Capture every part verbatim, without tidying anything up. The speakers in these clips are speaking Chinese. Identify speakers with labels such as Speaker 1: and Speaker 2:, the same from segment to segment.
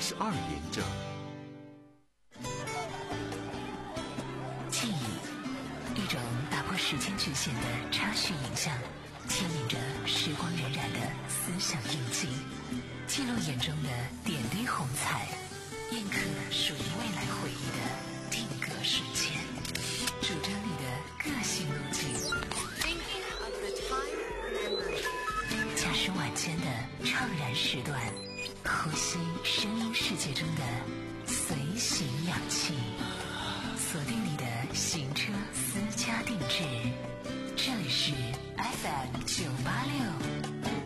Speaker 1: 十二连着。
Speaker 2: 记忆，一种打破时间局限的插叙影像，牵引着时光荏苒的思想印记，记录眼中的点滴红彩，印刻属于未来回忆的定格瞬间，主张你的个性路径。驾驶晚间的怅然时段，呼吸声音世界中的随行氧气，锁定你的行车私家定制，这里是 F M 九八六。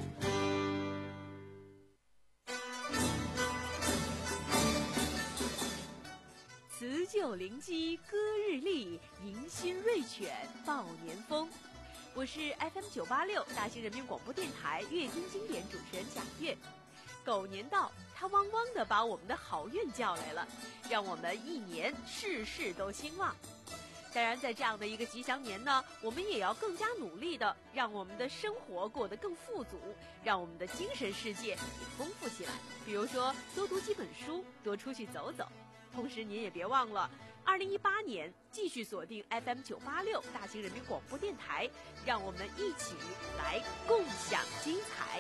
Speaker 3: 辞旧临机歌日丽，迎新瑞犬报年风。我是 F M 九八六大兴人民广播电台乐听经典主持人贾月。狗年到，它汪汪地把我们的好运叫来了，让我们一年事事都兴旺。当然，在这样的一个吉祥年呢，我们也要更加努力的让我们的生活过得更富足，让我们的精神世界也丰富起来。比如说，多读几本书，多出去走走。同时，您也别忘了，二零一八年继续锁定 F M 九八六大兴人民广播电台，让我们一起来共享精彩。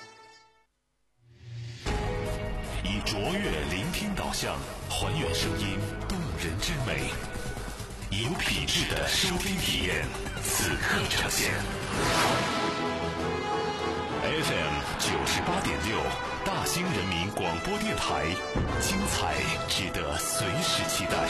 Speaker 1: 以卓越聆听导向，还原声音动人之美，有品质的收听体验，此刻呈现。F M 九十八点六，大兴人民广播电台，精彩值得随时期待。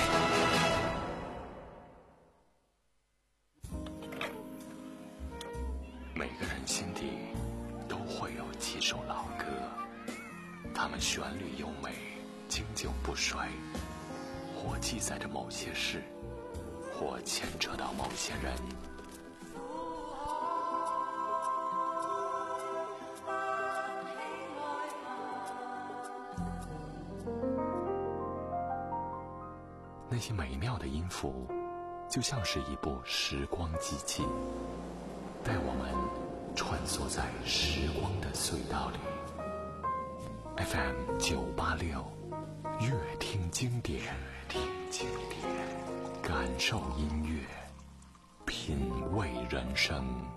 Speaker 4: 每个人心底都会有几首老歌，它们旋律优美，经久不衰，或记载着某些事，或牵扯到某些人。那些美妙的音符，就像是一部时光机器，带我们穿梭在时光的隧道里。F M 九八六，乐听经典，乐听经典，感受音乐，品味人生。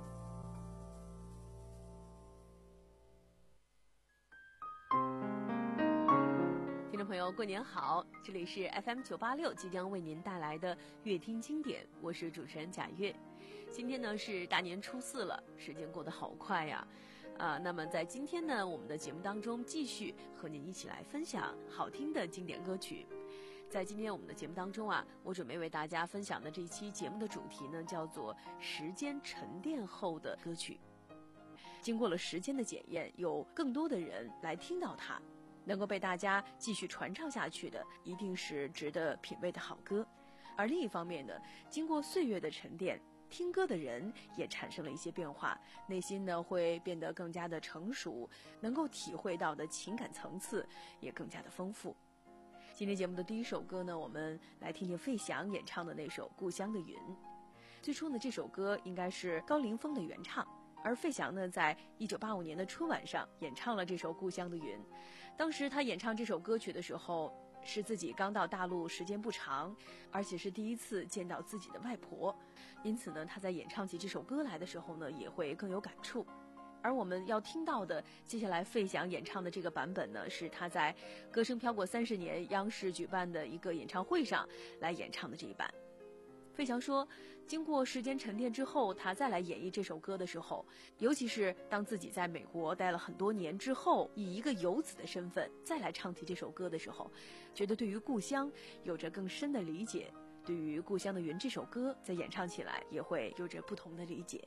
Speaker 3: 听众朋友，过年好！这里是 F M 九八六即将为您带来的乐听经典，我是主持人贾月。今天呢是大年初四了，时间过得好快呀！啊，那么在今天呢，我们的节目当中继续和您一起来分享好听的经典歌曲。在今天我们的节目当中啊，我准备为大家分享的这一期节目的主题呢，叫做时间沉淀后的歌曲。经过了时间的检验，有更多的人来听到它，能够被大家继续传唱下去的，一定是值得品味的好歌。而另一方面呢，经过岁月的沉淀，听歌的人也产生了一些变化，内心呢会变得更加的成熟，能够体会到的情感层次也更加的丰富。今天节目的第一首歌呢，我们来听听费翔演唱的那首《故乡的云》。最初呢，这首歌应该是高凌风的原唱，而费翔呢，在一九八五年的春晚上演唱了这首《故乡的云》。当时他演唱这首歌曲的时候，是自己刚到大陆时间不长，而且是第一次见到自己的外婆，因此呢，他在演唱起这首歌来的时候呢，也会更有感触。而我们要听到的接下来费翔演唱的这个版本呢，是他在《歌声飘过三十年》央视举办的一个演唱会上来演唱的这一版。费翔说，经过时间沉淀之后，他再来演绎这首歌的时候，尤其是当自己在美国待了很多年之后，以一个游子的身份再来唱起这首歌的时候，觉得对于故乡有着更深的理解，对于《故乡的云》这首歌在演唱起来也会有着不同的理解。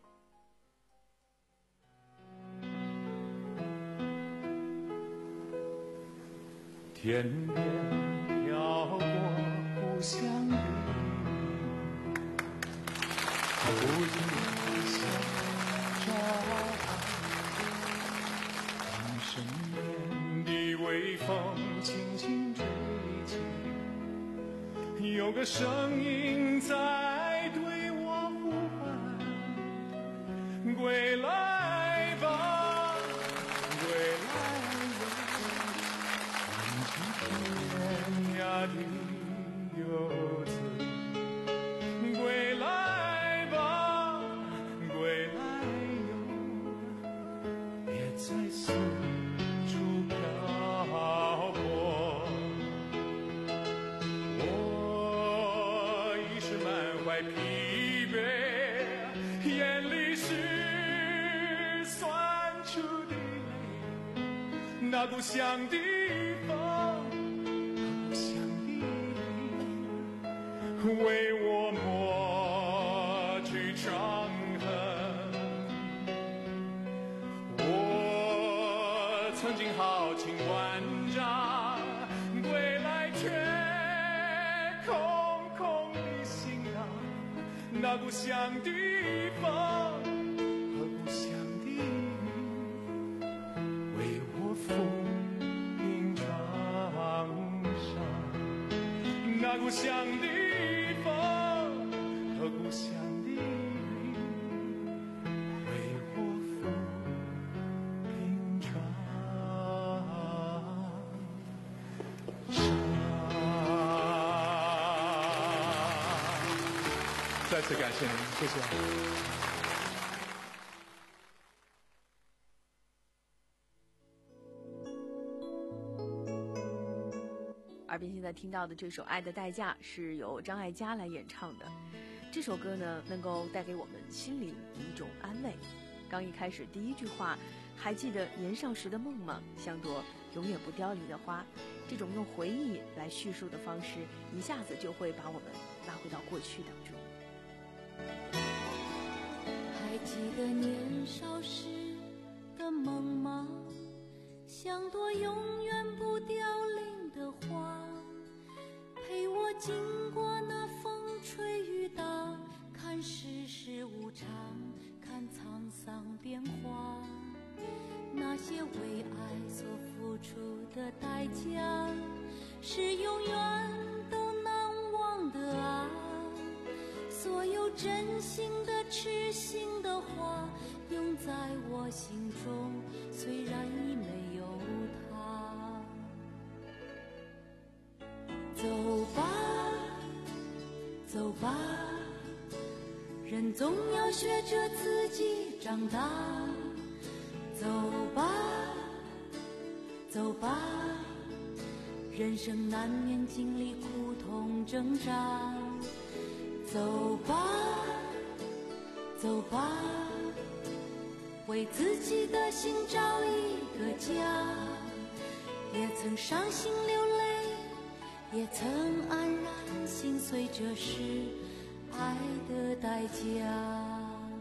Speaker 5: 天边飘过故乡云，不影响照岸，身边的微风轻轻吹起，有个声音在对我呼唤，归来吧，归来吧， 的游子，归来吧，归来哟，别再四处漂泊。我已是满怀疲惫，眼里是酸楚的泪，那故乡的风，那故乡的雨，为我抹去伤痕。我曾经豪情万丈，归来却空空的行囊，那故乡的风和故乡的雨，为我抚平创伤，那故乡的风和故乡的雨，为我抚平创伤。再次感谢您，谢谢。
Speaker 3: 耳边现在听到的这首《爱的代价》是由张艾嘉来演唱的。这首歌呢，能够带给我们心灵一种安慰。刚一开始第一句话，还记得年少时的梦吗？像朵永远不凋零的花。这种用回忆来叙述的方式，一下子就会把我们拉回到过去当中。
Speaker 6: 还记得年少时的梦吗？像朵永远不凋零的花，陪我经过那风吹雨打，看世事无常，看沧桑变化。那些为爱所付出的代价，是永远都难忘的啊。所有真心的痴心的话，永在我心中，虽然已没有他。走吧，走吧，人总要学着自己长大。走吧，走吧，人生难免经历苦痛挣扎。走吧，走吧，为自己的心找一个家。也曾伤心流泪，也曾安然心碎，这是爱的代价。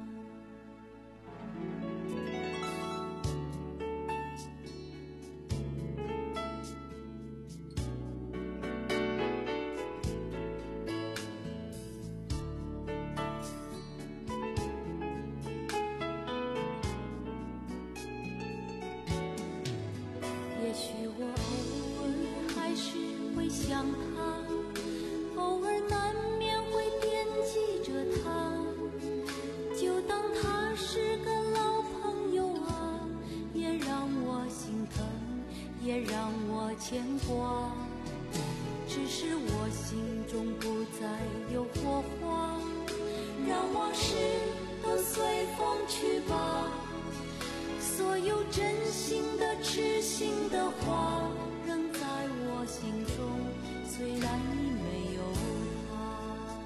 Speaker 6: 也许我偶尔还是会想他，偶尔难免会惦记着他，就当他是个老朋友啊，也让我心疼，也让我牵挂。只是我心中不再有火花，让往事都随风去吧。所有真心的痴心的话，仍在我心中，虽然已没有他。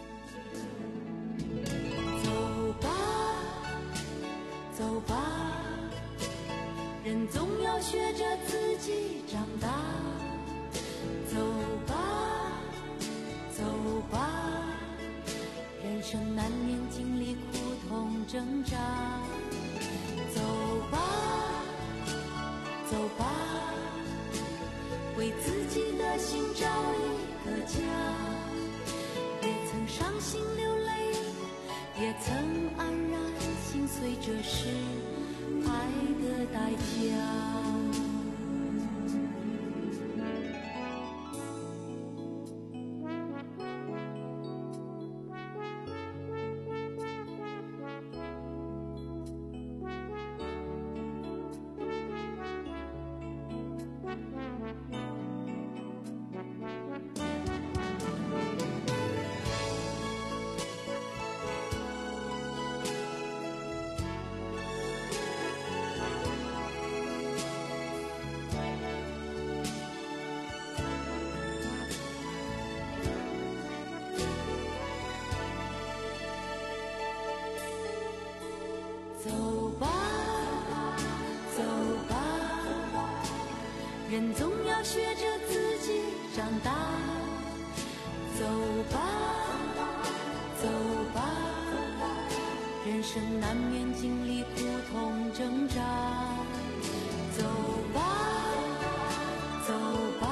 Speaker 6: 走吧，走吧，人总要学着自己长大。走吧，走吧，人生难免经历苦痛挣扎。走吧，走吧，为自己的心找一个家。也曾伤心流泪，也曾安然心碎，这是爱的代价。 总要学着自己长大。走吧，走吧，人生难免经历苦痛挣扎。走吧，走吧，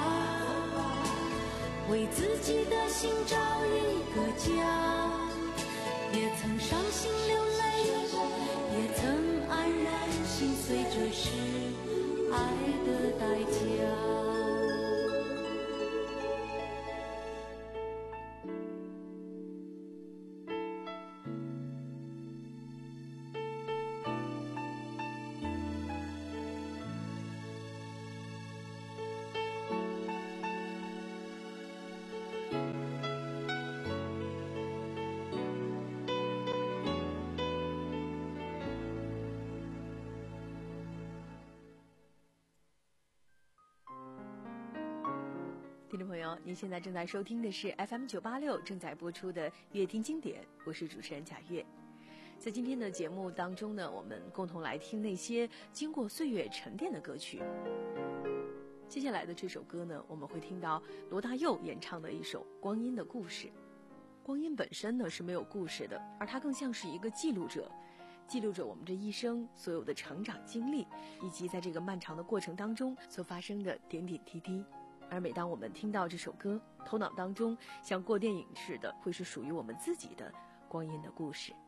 Speaker 6: 为自己的心找一个家。也曾伤心流泪，也曾黯然心碎，这是爱的代价。
Speaker 3: 听众朋友，您现在正在收听的是 F M 九八六正在播出的乐听经典，我是主持人贾月。在今天的节目当中呢，我们共同来听那些经过岁月沉淀的歌曲。接下来的这首歌呢，我们会听到罗大佑演唱的一首《光阴的故事》。光阴本身呢是没有故事的，而它更像是一个记录者，记录着我们这一生所有的成长经历，以及在这个漫长的过程当中所发生的点点滴滴。而每当我们听到这首歌，头脑当中像过电影似的，会是属于我们自己的光阴的故事。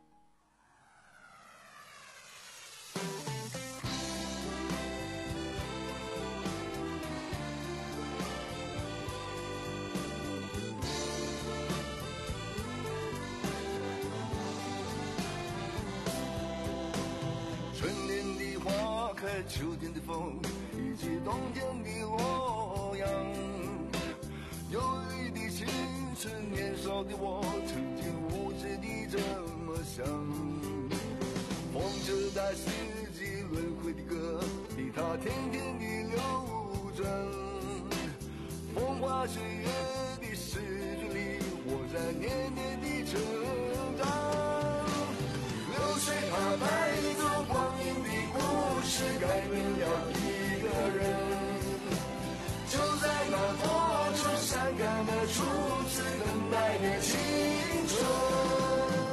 Speaker 7: 春天的花开，秋天的风，以及冬天的洛阳。有一滴青春，年少的我曾经无知地这么想。风车在四季轮回的歌，替它天天地流转。风花雪月的诗句里，我在年年地成长。流水它带走光阴的故事，改变了一个人。就在那多愁善感的初次等待的青春。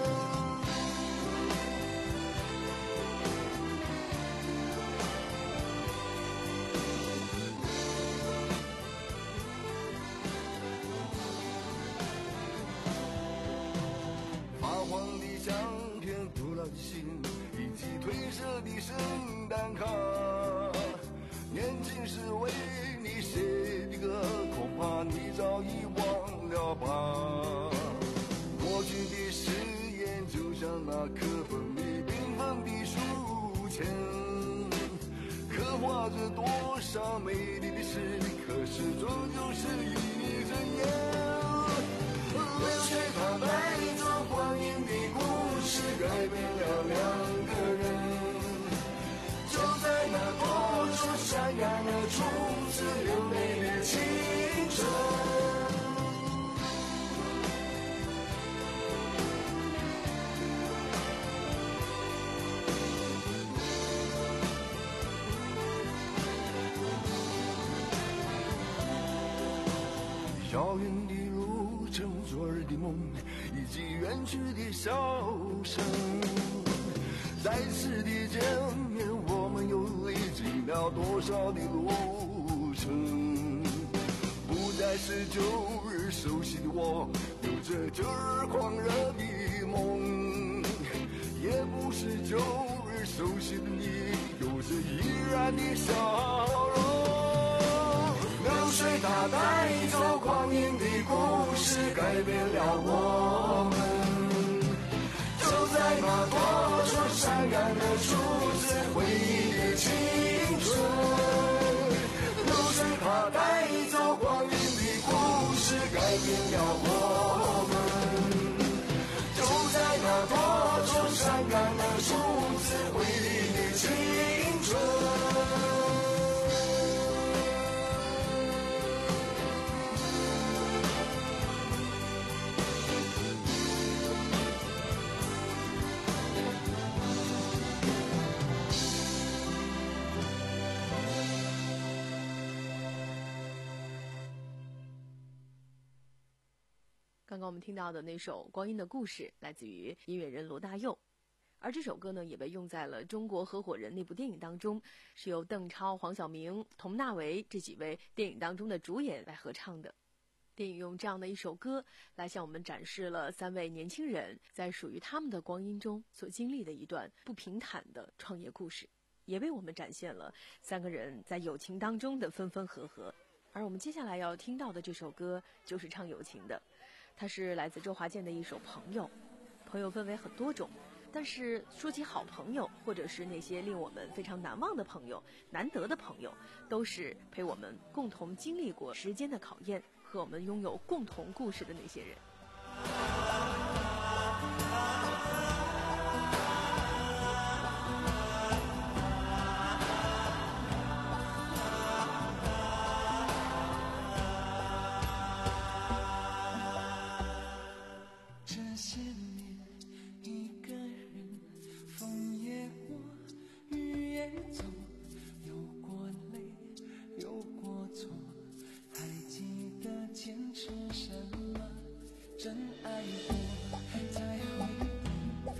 Speaker 7: 发黄的相片，古老的信，以及褪色的圣诞卡。年轻时为你写的歌，恐怕你早已忘了吧。过去的誓言就像那刻本里缤纷的书签，刻画着多少美丽的事，可是终究是一阵烟。流水它带走光阴的故事，改变了两个人。就在那多愁善感的初次流泪的青春。遥远的路程，昨日的梦，以及远去的笑声。再次的见面，我们又历经了多少的路程？不再是旧日熟悉的我，有着旧日狂热的梦，也不是旧日熟悉的你，有着依然的笑容。流水它带走光阴的故事，改变了我们。就在那多愁善感的初次回忆的青春。流水它带走光阴的故事，改变了我们。就在那多愁善感的初次回忆的青春。
Speaker 3: 刚刚我们听到的那首《光阴的故事》来自于音乐人罗大佑，而这首歌呢也被用在了《中国合伙人》那部电影当中，是由邓超、黄晓明、佟大为这几位电影当中的主演来合唱的。电影用这样的一首歌来向我们展示了三位年轻人在属于他们的光阴中所经历的一段不平坦的创业故事，也为我们展现了三个人在友情当中的分分合合。而我们接下来要听到的这首歌就是唱友情的，它是来自周华健的一首《朋友》。朋友分为很多种，但是说起好朋友，或者是那些令我们非常难忘的朋友、难得的朋友，都是陪我们共同经历过时间的考验，和我们拥有共同故事的那些人。
Speaker 8: 坚持什么？真爱过，才会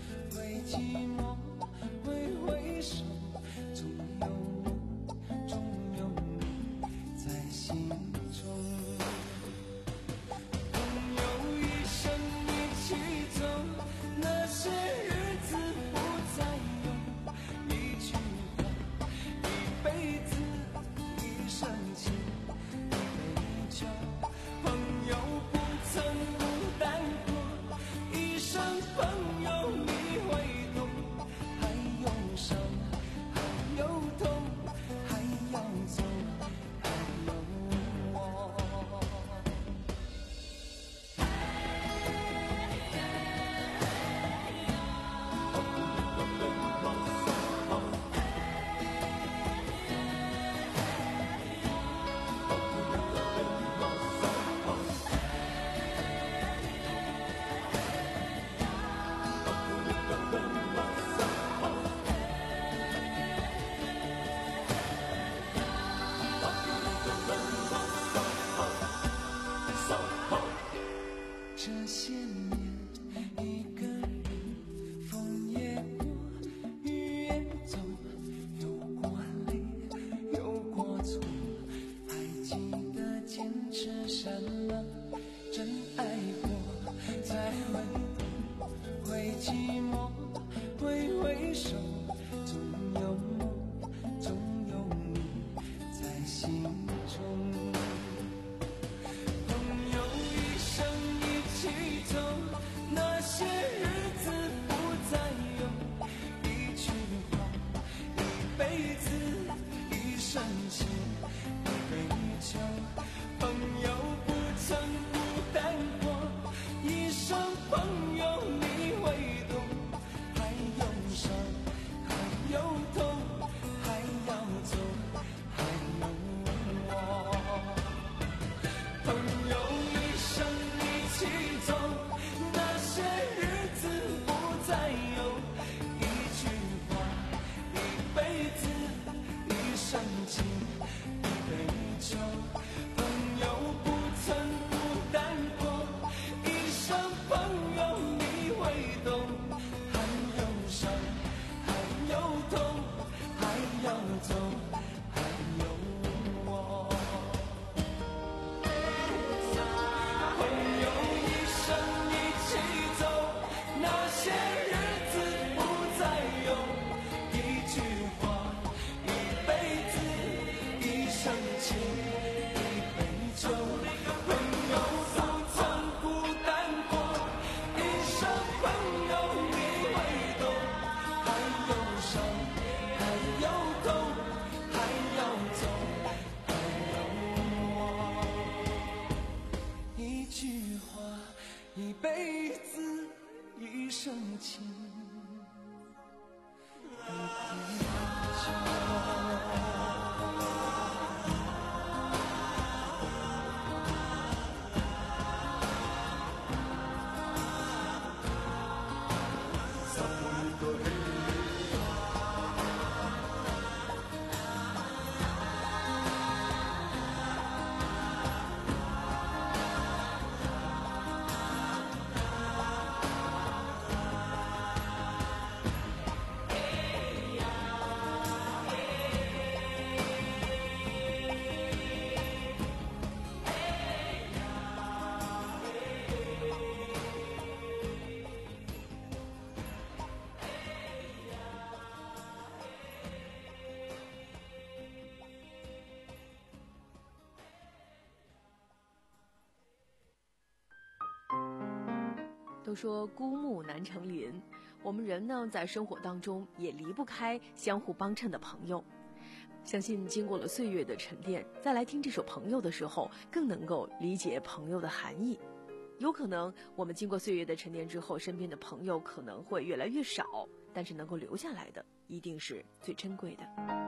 Speaker 3: 都说孤木难成林，我们人呢在生活当中也离不开相互帮衬的朋友。相信经过了岁月的沉淀，再来听这首《朋友》的时候，更能够理解朋友的含义。有可能我们经过岁月的沉淀之后，身边的朋友可能会越来越少，但是能够留下来的一定是最珍贵的。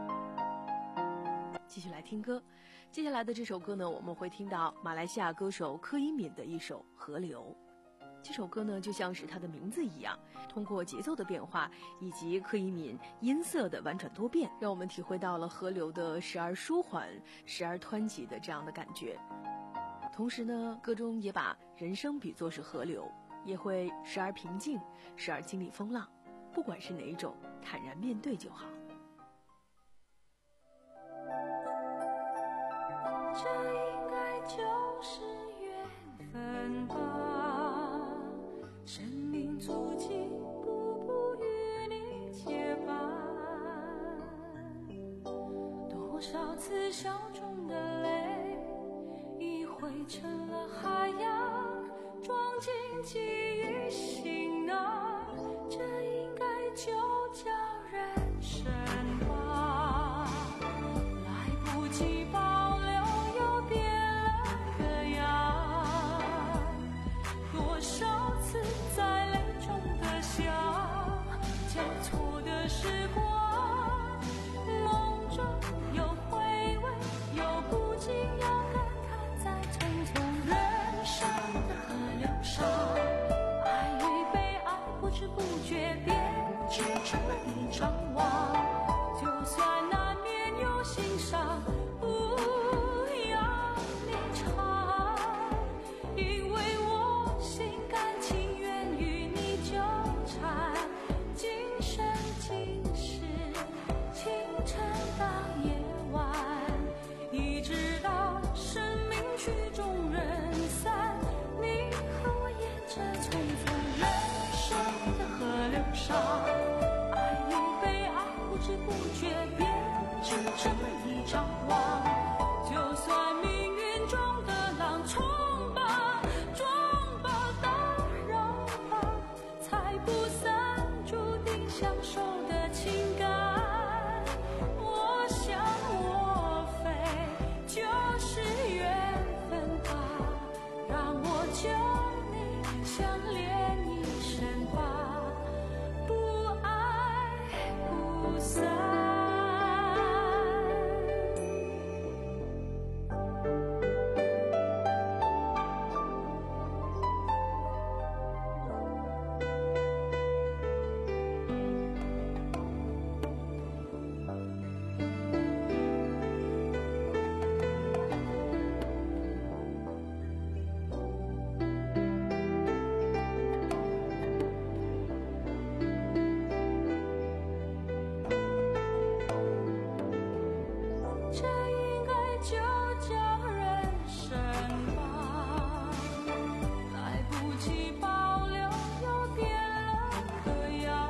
Speaker 3: 继续来听歌，接下来的这首歌呢，我们会听到马来西亚歌手柯以敏的一首《河流》。这首歌呢，就像是它的名字一样，通过节奏的变化以及柯以敏音色的婉转多变，让我们体会到了河流的时而舒缓时而湍急的这样的感觉。同时呢，歌中也把人生比作是河流，也会时而平静时而经历风浪，不管是哪一种，坦然面对就好。
Speaker 6: 这应该就是缘分吧，生命足迹步步与你结伴，多少次笑中的泪已汇成了海洋，装进记忆行囊，这应该就叫人生吧，来不及保留又变了个样，多少次在泪中的笑，交错的时光，梦中有回味，有不禁要感叹，在匆匆人生的河流上，爱与被爱不知不觉编织成了一张网，就算难免有心伤，不要你尝，因为我心甘情愿与你纠缠，今生今世，清晨到夜晚，一直到生命曲终人散，你和我沿着匆匆人生的河流上，爱与被爱不知不觉编织成了一张网，就算命运中的浪冲吧撞吧打扰吧，才不散注定相守的情感，我想我非就是缘分吧，让我救你相恋一生吧，不爱不散。这应该就叫人生吧，来不及保留又变了个样，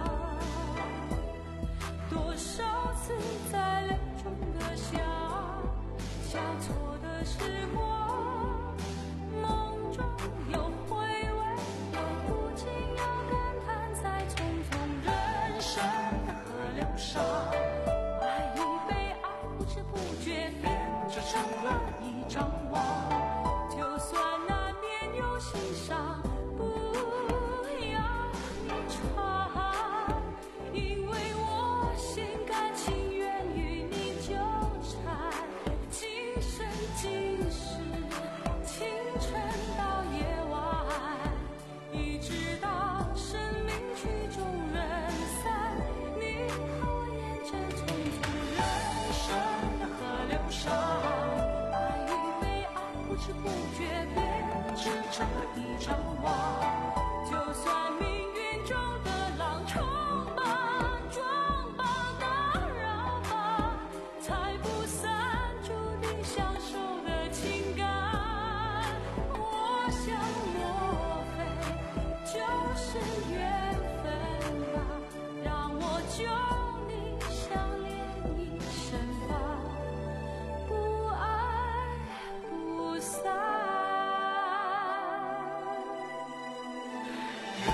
Speaker 6: 多少次在泪中的笑，交错的时光，梦中有回味，有不禁要感叹，在匆匆人生的河流上，爱与被爱不知不觉编织成了一张网，就算难免有心伤，不要你尝，因为我心甘情愿与你纠缠，今生今世，清晨到夜晚，一直到生命曲终人散，你和我沿着匆匆人生的河流上，爱与被爱不知不觉编织成了一张网，就算命运中的浪冲吧撞吧打扰吧，才不散注定相守的情感，我想莫非就是缘分吧，让我救你相恋一生吧，不爱不散。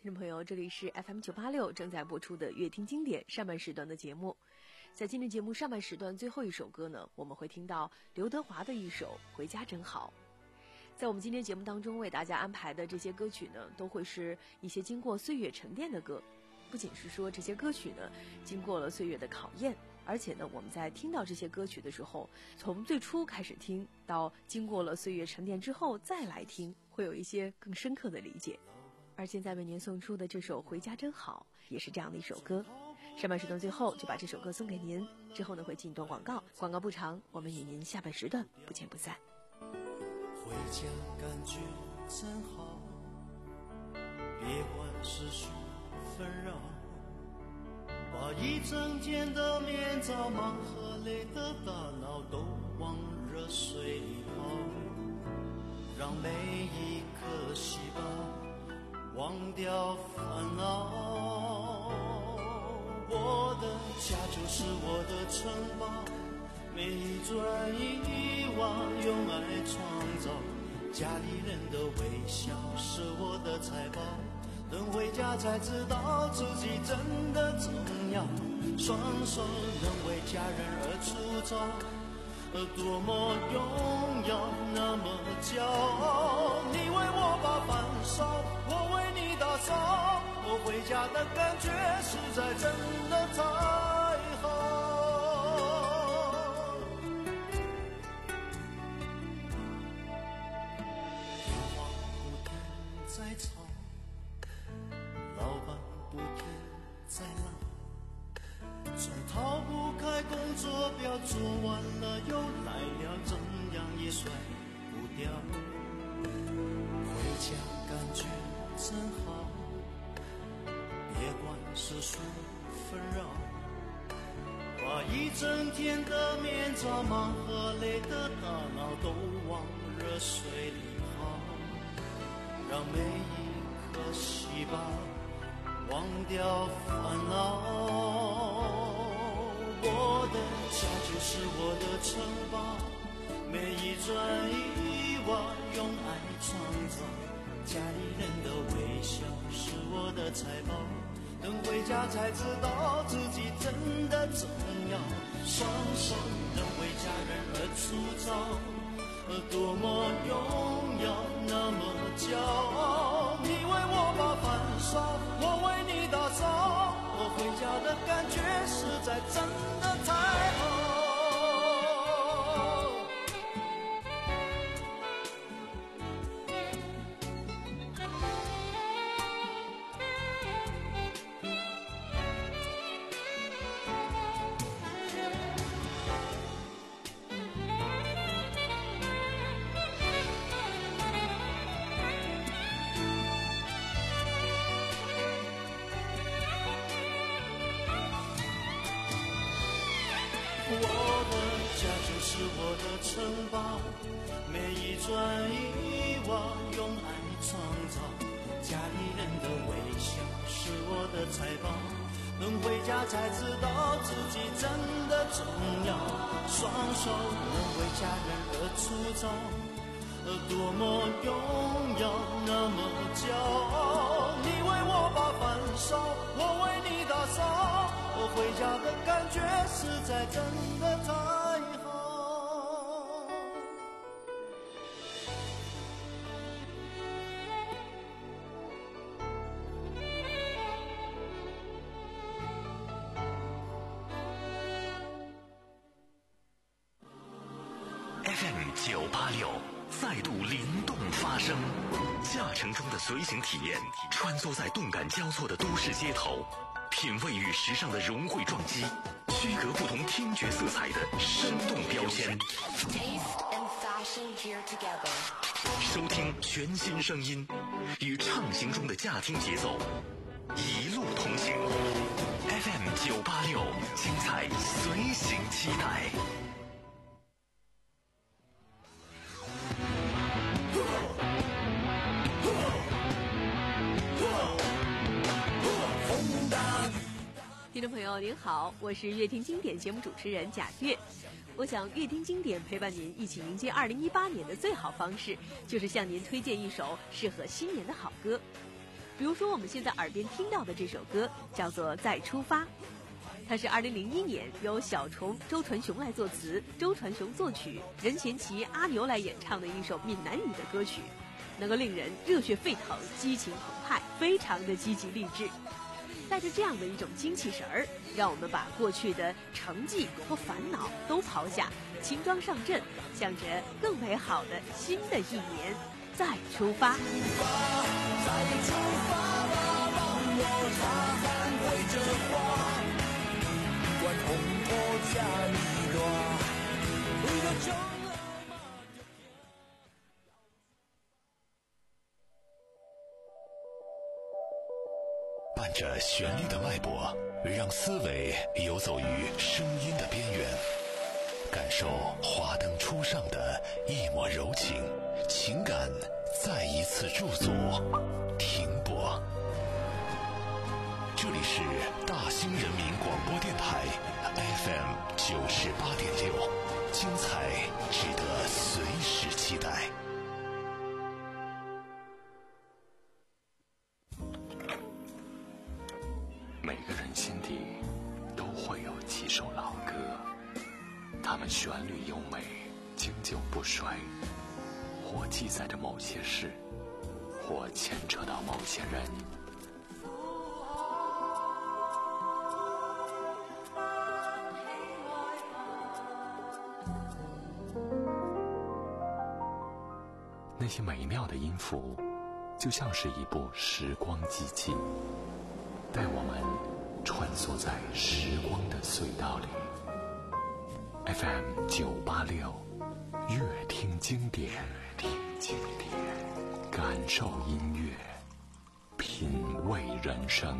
Speaker 3: 听众朋友，这里是 F M 九八六正在播出的乐听经典上半时段的节目。在今天节目上半时段最后一首歌呢，我们会听到刘德华的一首《回家真好》。在我们今天节目当中为大家安排的这些歌曲呢，都会是一些经过岁月沉淀的歌。不仅是说这些歌曲呢经过了岁月的考验，而且呢我们在听到这些歌曲的时候，从最初开始听到经过了岁月沉淀之后再来听，会有一些更深刻的理解。而现在为您送出的这首《回家真好》也是这样的一首歌。上半时段最后就把这首歌送给您，之后呢会进一段广告，广告不长，我们与您下半时段不见不散。
Speaker 8: 回家感觉真好，别管世俗纷扰，把一整天的面罩忙和累的大脑都往热水里泡，让每一颗细胞忘掉烦恼。我的家就是我的城堡，每一砖一瓦用爱创造，家里人的微笑是我的财宝，等回家才知道自己真的重要，双手能为家人而出招，多么荣耀，那么骄傲。你为我把饭烧，我为你打扫，我回家的感觉实在真的太好。电话不停在吵，老板不停在闹，总逃不开工作表，做完了又来了，怎样也甩不掉。回家感觉真好，别管世俗纷扰，把一整天的面罩忙和累的大脑都往热水里泡，让每一颗细胞忘掉烦恼。我的家就是我的城堡，每一砖一瓦用爱创造，家里人的微笑是我的财宝，等回家才知道自己真的重要，双手能为家人而出招，多么荣耀，那么骄傲。你为我把饭烧，我为你打扫，我回家的感觉实在真的太好。是我的城堡，每一砖一瓦用爱创造，家里人的微笑是我的财宝，等回家才知道自己真的重要，双手能为家人而出招，多么荣耀，那么骄傲。你为我把饭烧，我为你打扫，我回家的感觉实在真的太好。
Speaker 1: F M 九八六再度灵动发声，驾乘中的随行体验，穿梭在动感交错的都市街头，品味与时尚的融汇撞击，区隔不同听觉色彩的生动标签。收听全新声音，与畅行中的驾听节奏，一路同行。F M 九八六，精彩随行期待。
Speaker 3: 听众朋友您好，我是乐听经典节目主持人贾月。我想乐听经典陪伴您一起迎接二零一八年的最好方式，就是向您推荐一首适合新年的好歌。 比如说我们现在耳边听到的这首歌叫做《再出发》，它是二零零一年由小虫周传雄来作词，周传雄作曲，任贤齐、阿牛来演唱的一首闽南语的歌曲，能够令人热血沸腾、激情澎湃，非常的积极励志。带着这样的一种精气神儿，让我们把过去的成绩和烦恼都抛下，轻装上阵，向着更美好的新的一年再出发。再出发吧，让我擦汗挥着花，管红火加你多，为了救。
Speaker 1: 伴着旋律的脉搏，让思维游走于声音的边缘，感受华灯初上的一抹柔情，情感再一次驻足停泊。这里是大兴人民广播电台 F M 九十八点六，精彩值得随时期待。
Speaker 4: 每个人心底都会有几首老歌，它们旋律优美，经久不衰，或记载着某些事，或牵扯到某些人。那些美妙的音符，就像是一部时光机器，带我们穿梭在时光的隧道里。 F M 九八六，乐听经典，听经典，感受音乐，品味人生。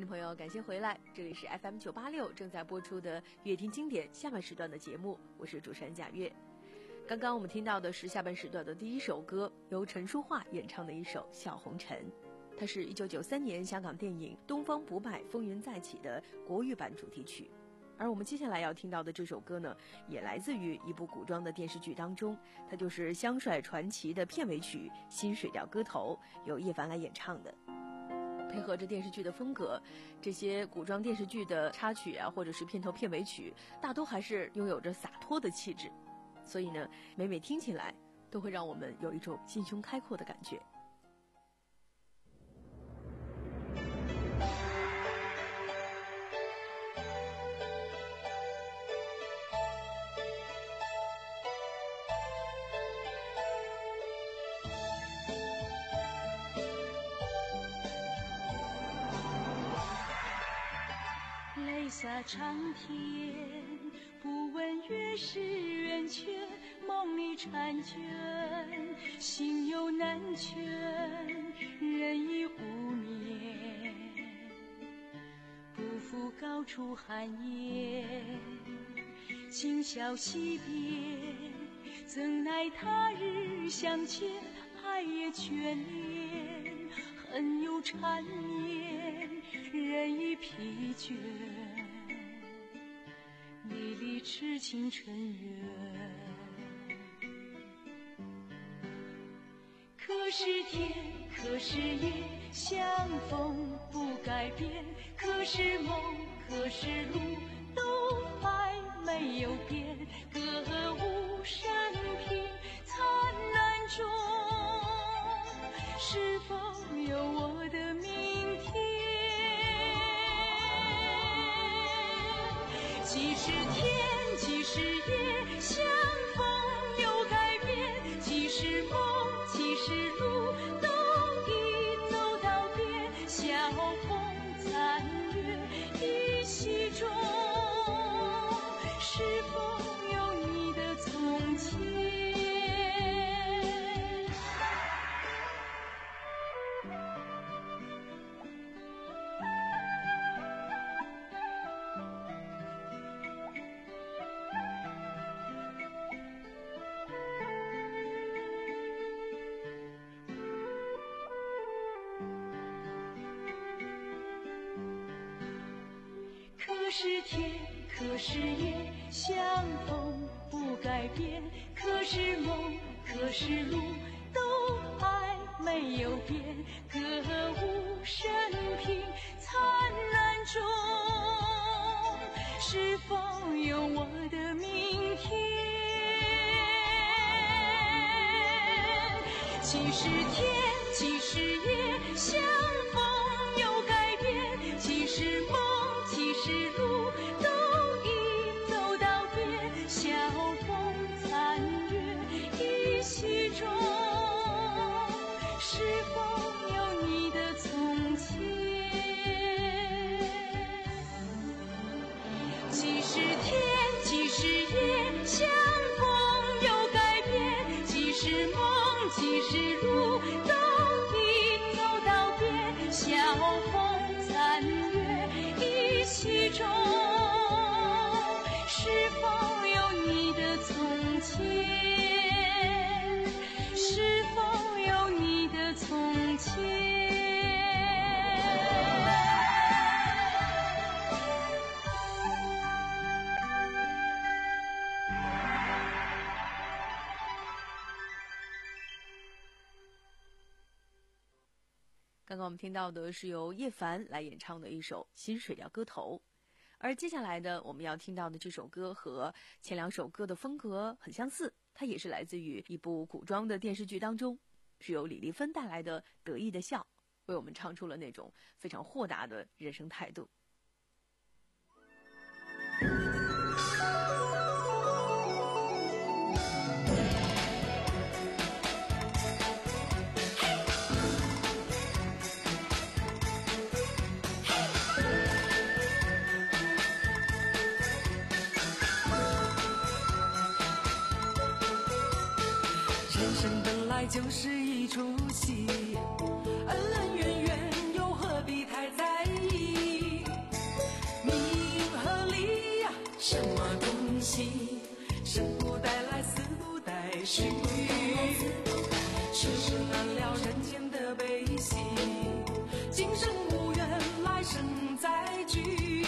Speaker 3: 朋友，感谢回来，这里是 F M 九八六正在播出的乐听经典下半时段的节目，我是主持人贾月。刚刚我们听到的是下半时段的第一首歌，由陈淑桦演唱的一首《笑红尘》，它是一九九三年香港电影《东方不败风云再起》的国语版主题曲。而我们接下来要听到的这首歌呢，也来自于一部古装的电视剧当中，它就是《香帅传奇》的片尾曲《新水调歌头》，由叶凡来演唱的。配合着电视剧的风格，这些古装电视剧的插曲啊，或者是片头片尾曲，大都还是拥有着洒脱的气质，所以呢，每每听起来都会让我们有一种心胸开阔的感觉。
Speaker 6: 下长天，不问月是圆缺，梦里婵娟，心有难全，人已无眠。不负高处寒烟，今宵惜别，怎奈他日相见，爱也眷恋，恨又缠绵，人已疲倦。离离痴情尘缘，可是天，可是夜，相逢不改变，可是梦，可是路，都还没有变。歌舞升平，灿烂中，是否有我的明天？即使天，即使夜，相逢又改变，即使梦，即使路，都已走到边。晓风残月依稀中，是否有你的从前？可是天，可是夜，相逢不改变，可是梦，可是路，都还没有变。歌舞升平，灿烂中，是否有我的明天？即使天，即使夜，相逢又改变，即使梦，即使路，都已走到边。晓风残月依稀中，是否有你的从前？即使天，即使夜，相逢又改变，即使梦，即使路，都已走到边。晓风残月依稀中，是否有你的从前？是否有你的从前？
Speaker 3: 刚刚我们听到的是由叶凡来演唱的一首《新水调歌头》，而接下来的我们要听到的这首歌和前两首歌的风格很相似，它也是来自于一部古装的电视剧当中，是由李丽芬带来的《得意的笑》，为我们唱出了那种非常豁达的人生态度。
Speaker 9: 就是一出戏，恩恩怨怨又何必太在意？ 续。世事难料人间的悲喜，今生无缘，来生再聚。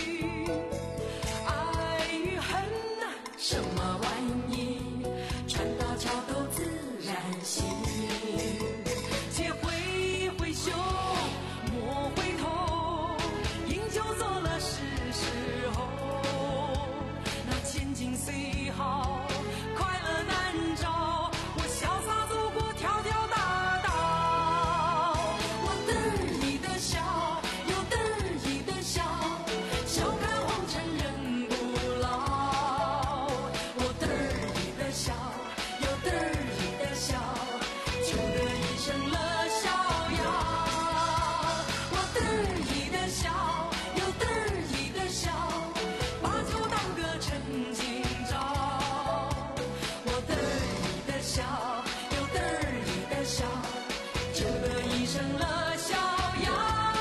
Speaker 9: 爱与恨啊，什么玩意？船到桥头自然行。且挥挥袖，莫回头，饮酒作乐是时候。那千金虽好，快乐难找。我潇洒走过条条大道，我得意的笑，又得意的笑，笑看红尘人不老。我得意的笑，又得意的笑，求得一生乐逍遥。我得意的笑，又得意的笑，把酒当歌趁今朝。我得意的笑，又得意的笑，求得一生乐逍遥。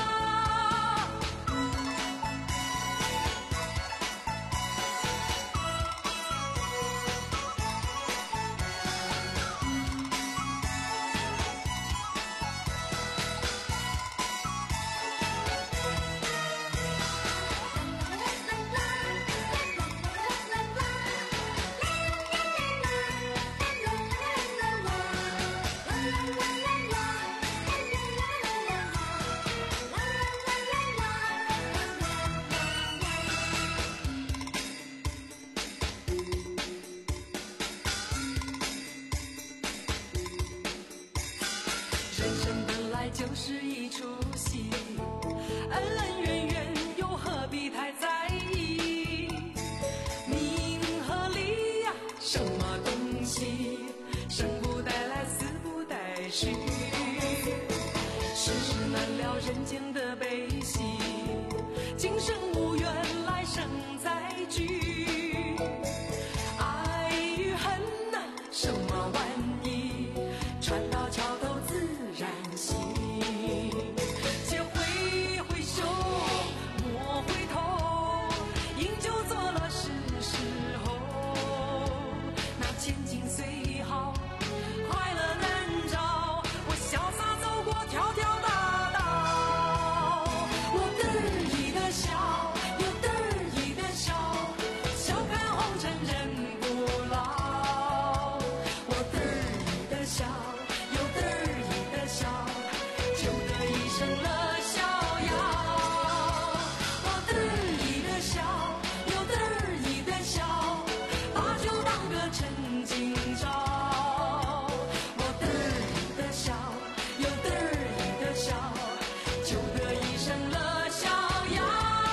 Speaker 9: 人生本来就是一出戏，恩恩怨怨又何必太在意？名和利呀，什么东西？生不带来，死不带去。世事难料人间的悲喜，今生无缘，来生再聚。爱与恨啊，什么玩意？船到桥头自然行。且挥挥袖，莫回头，饮酒作乐是时候。那千金虽好，快乐难找。我潇洒走过条条大道，我得意的笑，又得意的笑，笑看红尘人不老。我得意的笑，又得意的笑，求得一生乐逍遥。我得意的笑，又得意的笑，把酒当歌趁今朝。我得意的笑，又得意的笑，求得一生乐逍遥。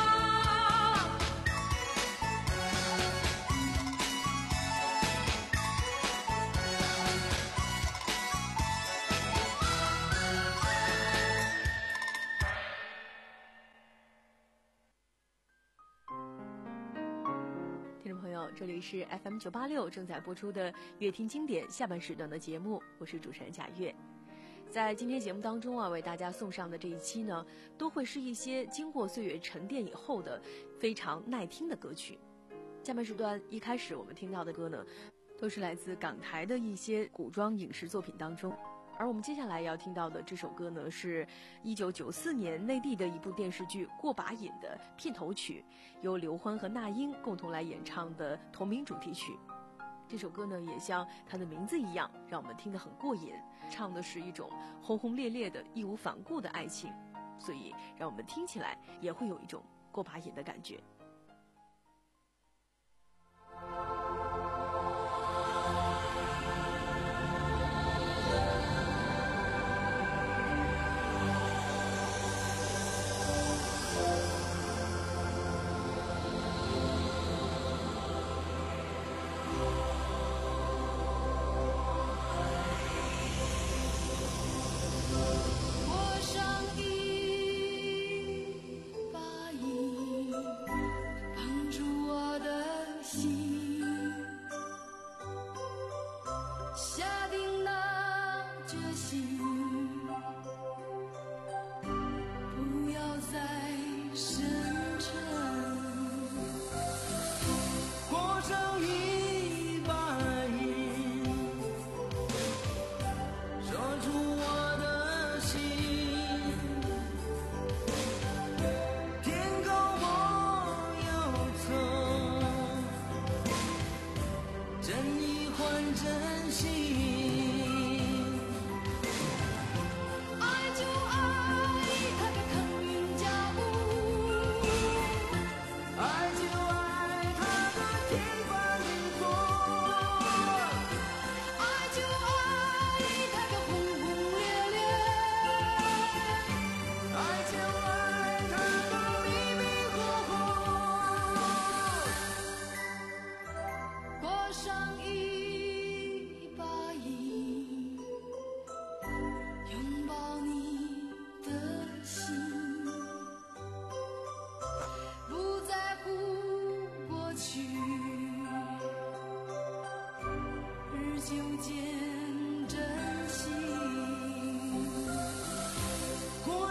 Speaker 3: 听众朋友，这里是 F M 九八六正在播出的乐听经典下半时段的节目，我是主持人贾月。在今天节目当中啊，为大家送上的这一期呢，都会是一些经过岁月沉淀以后的非常耐听的歌曲。下半时段一开始我们听到的歌呢，都是来自港台的一些古装影视作品当中。而我们接下来要听到的这首歌呢，是一九九四年内地的一部电视剧《过把瘾》的片头曲，由刘欢和那英共同来演唱的同名主题曲。这首歌呢，也像它的名字一样，让我们听得很过瘾，唱的是一种轰轰烈烈的义无反顾的爱情，所以让我们听起来也会有一种过把瘾的感觉。
Speaker 6: 过上一把瘾。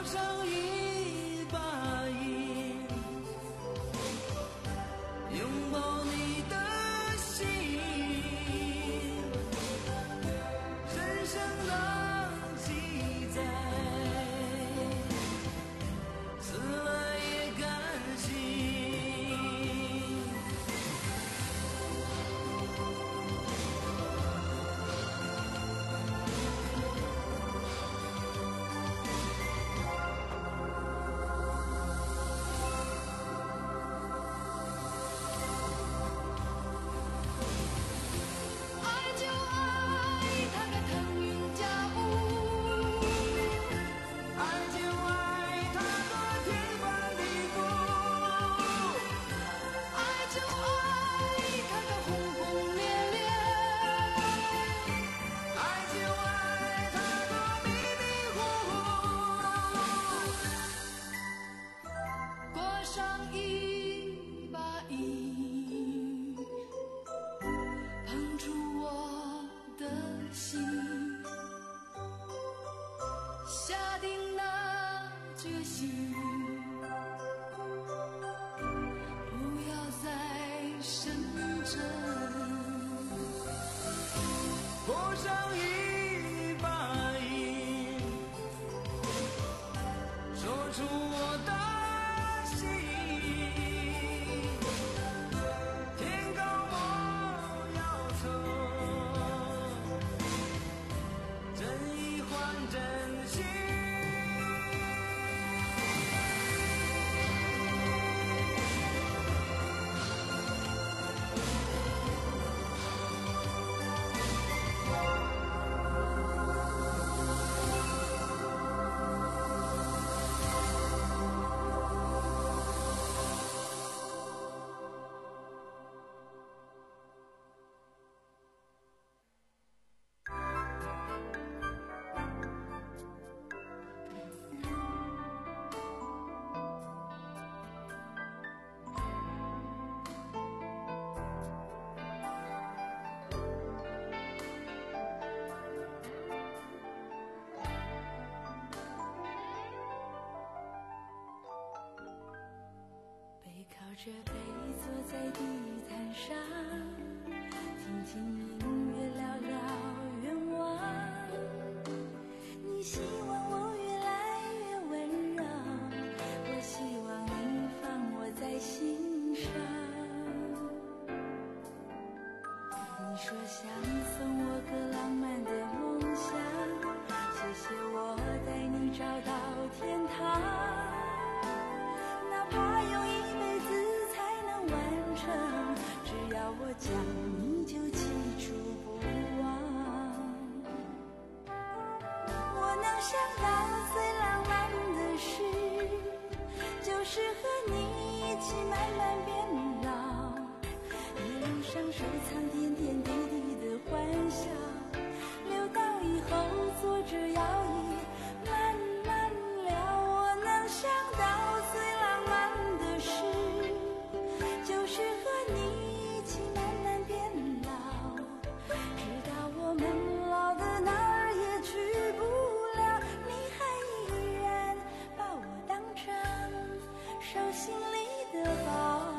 Speaker 8: 上一把银，拥抱你的心，人生的记载，死了也甘心。爱就爱它个腾云驾雾，爱就爱它个天翻地覆，爱就爱它个轰轰烈烈，爱就爱它个迷迷糊糊，过上一把瘾，碰触我的心，下定了决心，不要再深圳，过上一把瘾，说出我的心，天高我要走，真意换真心。背靠着背坐在地毯上，听听音乐聊聊愿望。你希望我越来越温柔，我希望你放我在心上。你说想送我个浪漫的梦想，谢谢我带你找到天堂。哪怕用一辈子才能完成，只要我讲你就记住不忘。我能想到最浪漫的事，就是和你一起慢慢变老，一路上收藏点点滴滴的欢笑，留到以后坐着摇椅慢慢聊。我能想到最浪漫的事，就是和你一起慢慢变老，直到我们老的哪儿也去不了，你还依然把我当成手心里的宝。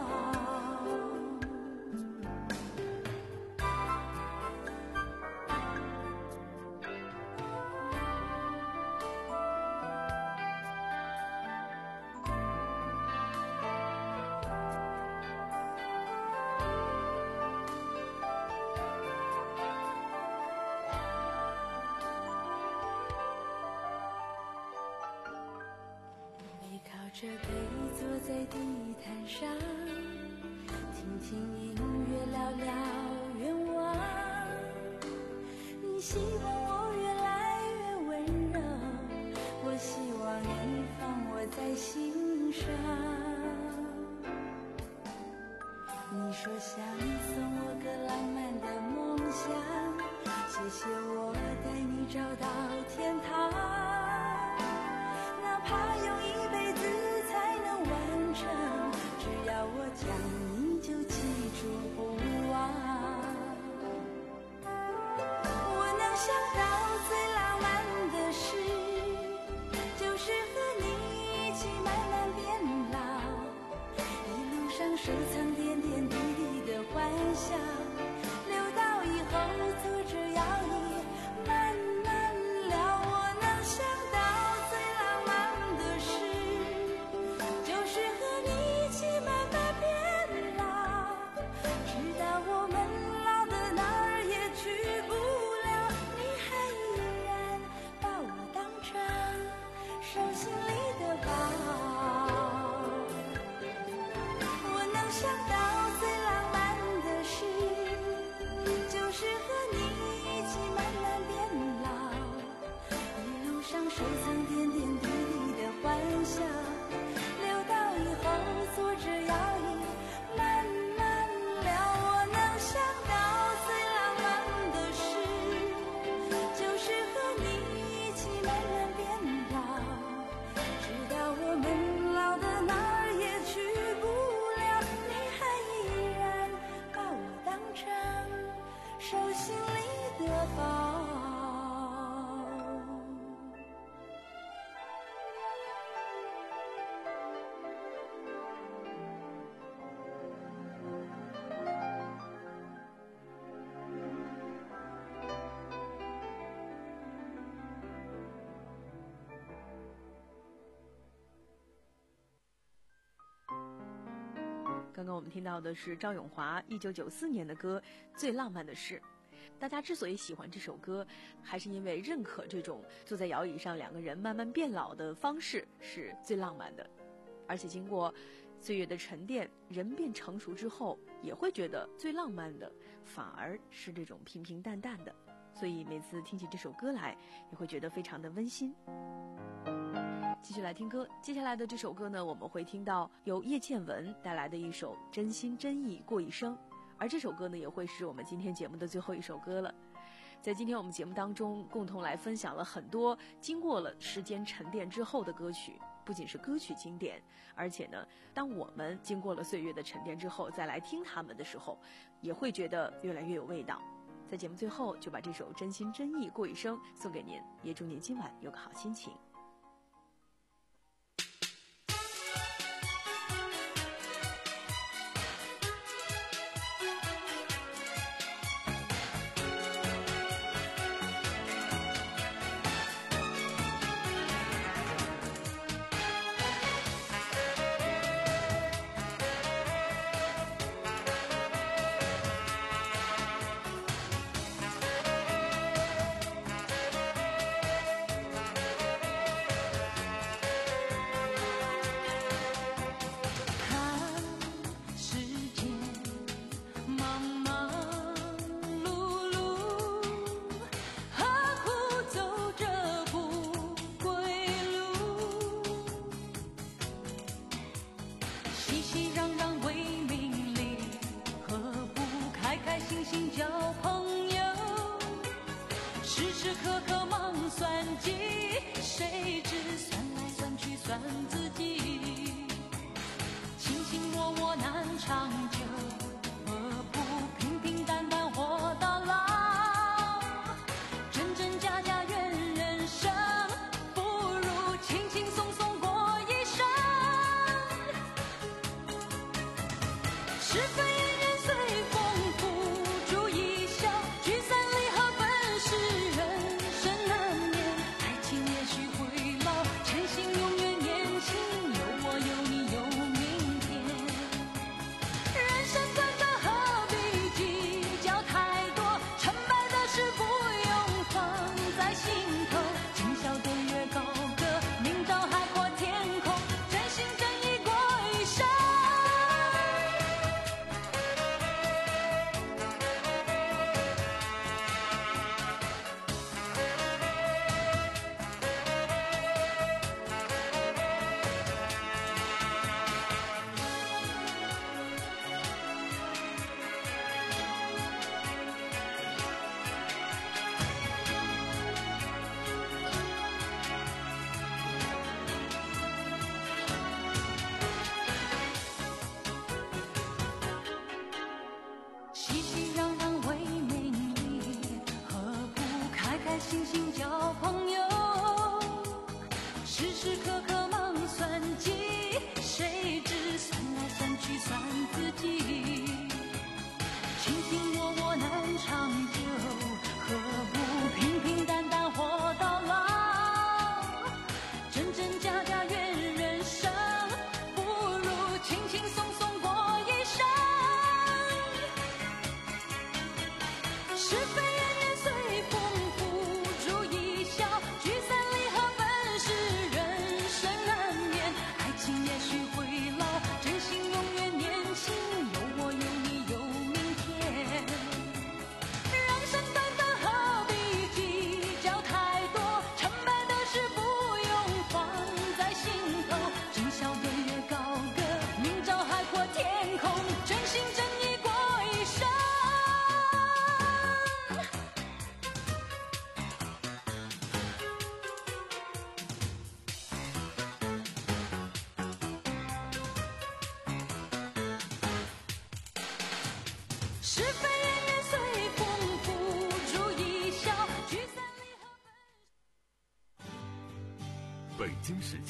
Speaker 8: 着背坐在地毯上，听听音乐聊聊愿望。你希望我越来越温柔，我希望你放我在心上。你说想送我个浪漫的梦想，谢谢我带你找到天堂。哪怕用一辈子才能完成，只要我讲你就记住不忘。我能想到最浪漫的事，就是和你
Speaker 3: 刚刚我们听到的是赵咏华一九九四年的歌《最浪漫的事》。大家之所以喜欢这首歌，还是因为认可这种坐在摇椅上两个人慢慢变老的方式是最浪漫的。而且经过岁月的沉淀，人变成熟之后，也会觉得最浪漫的反而是这种平平淡淡的。所以每次听起这首歌来，也会觉得非常的温馨。继续来听歌，接下来的这首歌呢，我们会听到由叶倩文带来的一首《真心真意过一生》，而这首歌呢，也会是我们今天节目的最后一首歌了。在今天我们节目当中，共同来分享了很多经过了时间沉淀之后的歌曲，不仅是歌曲经典，而且呢，当我们经过了岁月的沉淀之后，再来听他们的时候，也会觉得越来越有味道。在节目最后，就把这首《真心真意过一生》送给您，也祝您今晚有个好心情。